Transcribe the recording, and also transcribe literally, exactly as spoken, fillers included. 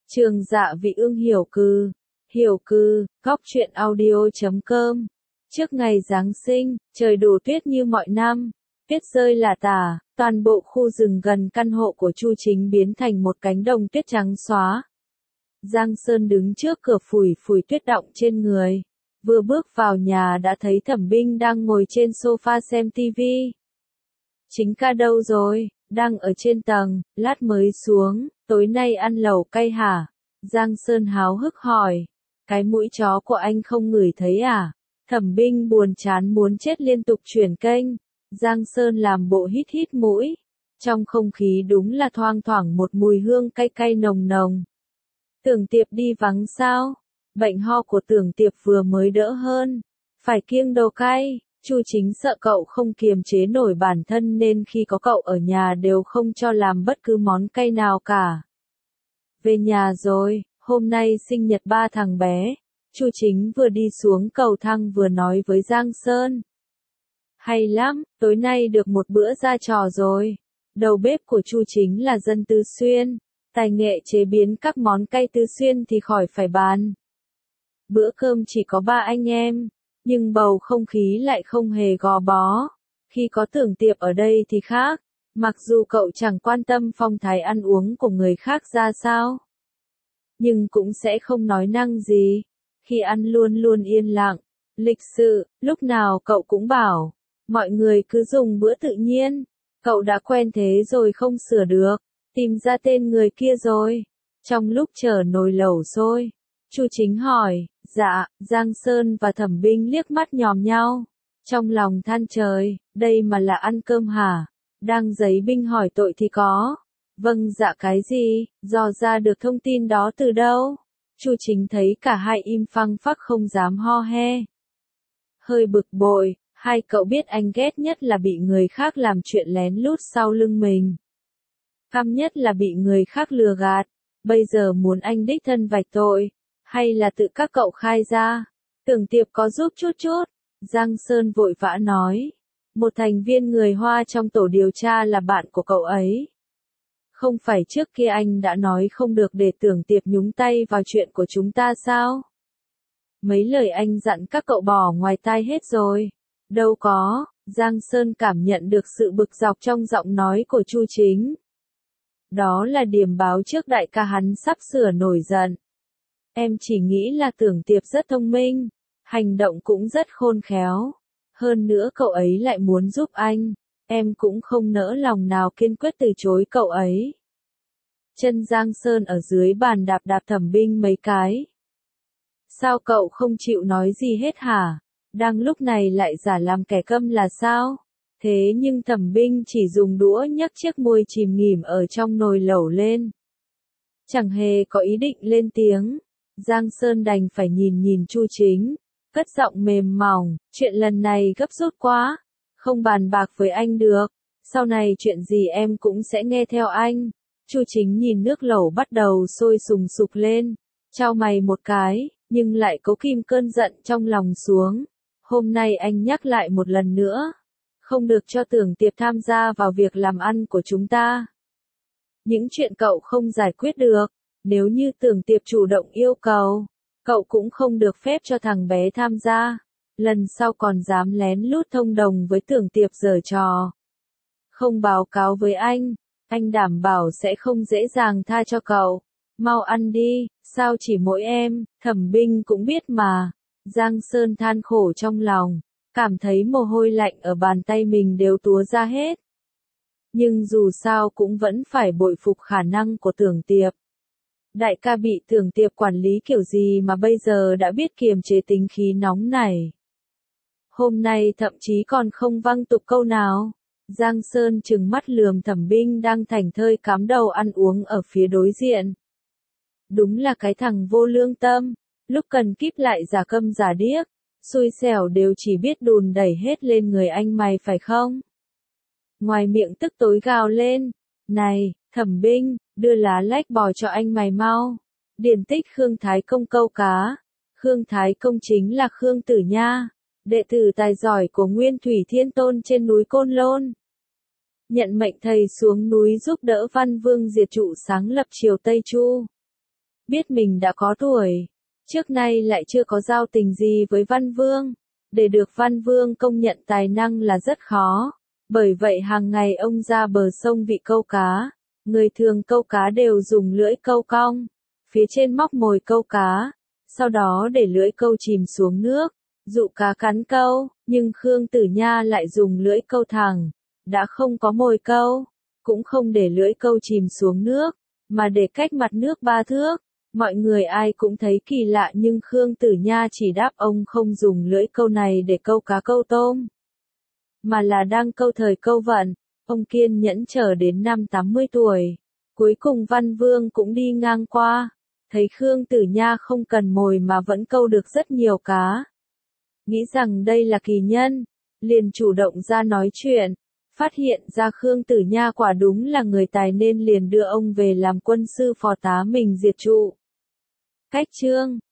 Trường Dạ Vị Ương hiểu cư, hiểu cư, góc truyện audio chấm com. Trước ngày Giáng sinh, trời đổ tuyết như mọi năm, tuyết rơi lả tả, toàn bộ khu rừng gần căn hộ của Chu Chính biến thành một cánh đồng tuyết trắng xóa. Giang Sơn đứng trước cửa phủi phủi tuyết đọng trên người, vừa bước vào nhà đã thấy Thẩm Binh đang ngồi trên sofa xem tivi. Chính ca đâu rồi? Đang ở trên tầng, lát mới xuống, tối nay ăn lẩu cay hả? Giang Sơn háo hức hỏi. Cái mũi chó của anh không ngửi thấy à? Thẩm Binh buồn chán muốn chết liên tục chuyển kênh. Giang Sơn làm bộ hít hít mũi. Trong không khí đúng là thoang thoảng một mùi hương cay cay nồng nồng. Tưởng Tiệp đi vắng sao? Bệnh ho của Tưởng Tiệp vừa mới đỡ hơn. Phải kiêng đồ cay. Chu Chính sợ cậu không kiềm chế nổi bản thân nên khi có cậu ở nhà đều không cho làm bất cứ món cay nào cả. Về nhà rồi, hôm nay sinh nhật ba thằng bé. Chu Chính vừa đi xuống cầu thang vừa nói với Giang Sơn. Hay lắm, tối nay được một bữa ra trò rồi. Đầu bếp của Chu Chính là dân Tư Xuyên, tài nghệ chế biến các món cay Tư Xuyên thì khỏi phải bàn. Bữa cơm chỉ có ba anh em. Nhưng bầu không khí lại không hề gò bó. Khi có Tưởng Tiệp ở đây thì khác, mặc dù cậu chẳng quan tâm phong thái ăn uống của người khác ra sao. Nhưng cũng sẽ không nói năng gì. Khi ăn luôn luôn yên lặng, lịch sự, lúc nào cậu cũng bảo, mọi người cứ dùng bữa tự nhiên. Cậu đã quen thế rồi không sửa được, tìm ra tên người kia rồi. Trong lúc chờ nồi lẩu sôi, Chu Chính hỏi, dạ, Giang Sơn và Thẩm Binh liếc mắt nhòm nhau. Trong lòng than trời, đây mà là ăn cơm hả? Đang giấy binh hỏi tội thì có. Vâng dạ cái gì, dò ra được thông tin đó từ đâu? Chu Chính thấy cả hai im phăng phắc không dám ho he. Hơi bực bội, hai cậu biết anh ghét nhất là bị người khác làm chuyện lén lút sau lưng mình. Căm nhất là bị người khác lừa gạt. Bây giờ muốn anh đích thân vạch tội. Hay là tự các cậu khai ra? Tưởng Tiệp có giúp chút chút. Giang Sơn vội vã nói. Một thành viên người Hoa trong tổ điều tra là bạn của cậu ấy. Không phải trước kia anh đã nói không được để Tưởng Tiệp nhúng tay vào chuyện của chúng ta sao? Mấy lời anh dặn các cậu bỏ ngoài tai hết rồi. Đâu có, Giang Sơn cảm nhận được sự bực dọc trong giọng nói của Chu Chính. Đó là điểm báo trước đại ca hắn sắp sửa nổi giận. Em chỉ nghĩ là Tưởng Tiệp rất thông minh, hành động cũng rất khôn khéo. Hơn nữa cậu ấy lại muốn giúp anh, em cũng không nỡ lòng nào kiên quyết từ chối cậu ấy. Chân Giang Sơn ở dưới bàn đạp đạp Thẩm Binh mấy cái. Sao cậu không chịu nói gì hết hả? Đang lúc này lại giả làm kẻ câm là sao? Thế nhưng Thẩm Binh chỉ dùng đũa nhấc chiếc môi chìm nghỉm ở trong nồi lẩu lên. Chẳng hề có ý định lên tiếng. Giang Sơn đành phải nhìn nhìn Chu Chính, cất giọng mềm mỏng, chuyện lần này gấp rút quá, không bàn bạc với anh được, sau này chuyện gì em cũng sẽ nghe theo anh. Chu Chính nhìn nước lẩu bắt đầu sôi sùng sục lên, chau mày một cái, nhưng lại cố kìm cơn giận trong lòng xuống. Hôm nay anh nhắc lại một lần nữa, không được cho Tưởng Tiệp tham gia vào việc làm ăn của chúng ta. Những chuyện cậu không giải quyết được, nếu như Tưởng Tiệp chủ động yêu cầu, cậu cũng không được phép cho thằng bé tham gia. Lần sau còn dám lén lút thông đồng với Tưởng Tiệp giở trò. Không báo cáo với anh, anh đảm bảo sẽ không dễ dàng tha cho cậu. Mau ăn đi, sao chỉ mỗi em, Thẩm Binh cũng biết mà. Giang Sơn than khổ trong lòng, cảm thấy mồ hôi lạnh ở bàn tay mình đều túa ra hết. Nhưng dù sao cũng vẫn phải bội phục khả năng của Tưởng Tiệp. Đại ca bị Tưởng Tiệp quản lý kiểu gì mà bây giờ đã biết kiềm chế tính khí nóng này. Hôm nay thậm chí còn không văng tục câu nào. Giang Sơn trừng mắt lườm Thẩm Binh đang thảnh thơi cắm đầu ăn uống ở phía đối diện. Đúng là cái thằng vô lương tâm, lúc cần kíp lại giả câm giả điếc, xui xẻo đều chỉ biết đùn đẩy hết lên người anh mày phải không? Ngoài miệng tức tối gào lên, này, Thẩm Binh, đưa lá lách bò cho anh mày mau. Điển tích Khương Thái Công câu cá. Khương Thái Công chính là Khương Tử Nha, đệ tử tài giỏi của Nguyên Thủy Thiên Tôn trên núi Côn Lôn. Nhận mệnh thầy xuống núi giúp đỡ Văn Vương diệt trụ sáng lập triều Tây Chu. biết mình đã có tuổi, trước nay lại chưa có giao tình gì với Văn Vương. Để được Văn Vương công nhận tài năng là rất khó, bởi vậy hàng ngày ông ra bờ sông vị câu cá. Người thường câu cá đều dùng lưỡi câu cong, phía trên móc mồi câu cá, sau đó để lưỡi câu chìm xuống nước, dụ cá cắn câu, nhưng Khương Tử Nha lại dùng lưỡi câu thẳng, đã không có mồi câu, cũng không để lưỡi câu chìm xuống nước, mà để cách mặt nước ba thước. Mọi người ai cũng thấy kỳ lạ nhưng Khương Tử Nha chỉ đáp ông không dùng lưỡi câu này để câu cá câu tôm, mà là đang câu thời câu vận. Ông kiên nhẫn chờ đến năm tám mươi tuổi. Cuối cùng Văn Vương cũng đi ngang qua, thấy Khương Tử Nha không cần mồi mà vẫn câu được rất nhiều cá. Nghĩ rằng đây là kỳ nhân, liền chủ động ra nói chuyện, phát hiện ra Khương Tử Nha quả đúng là người tài nên liền đưa ông về làm quân sư phò tá mình diệt trụ. Cách chương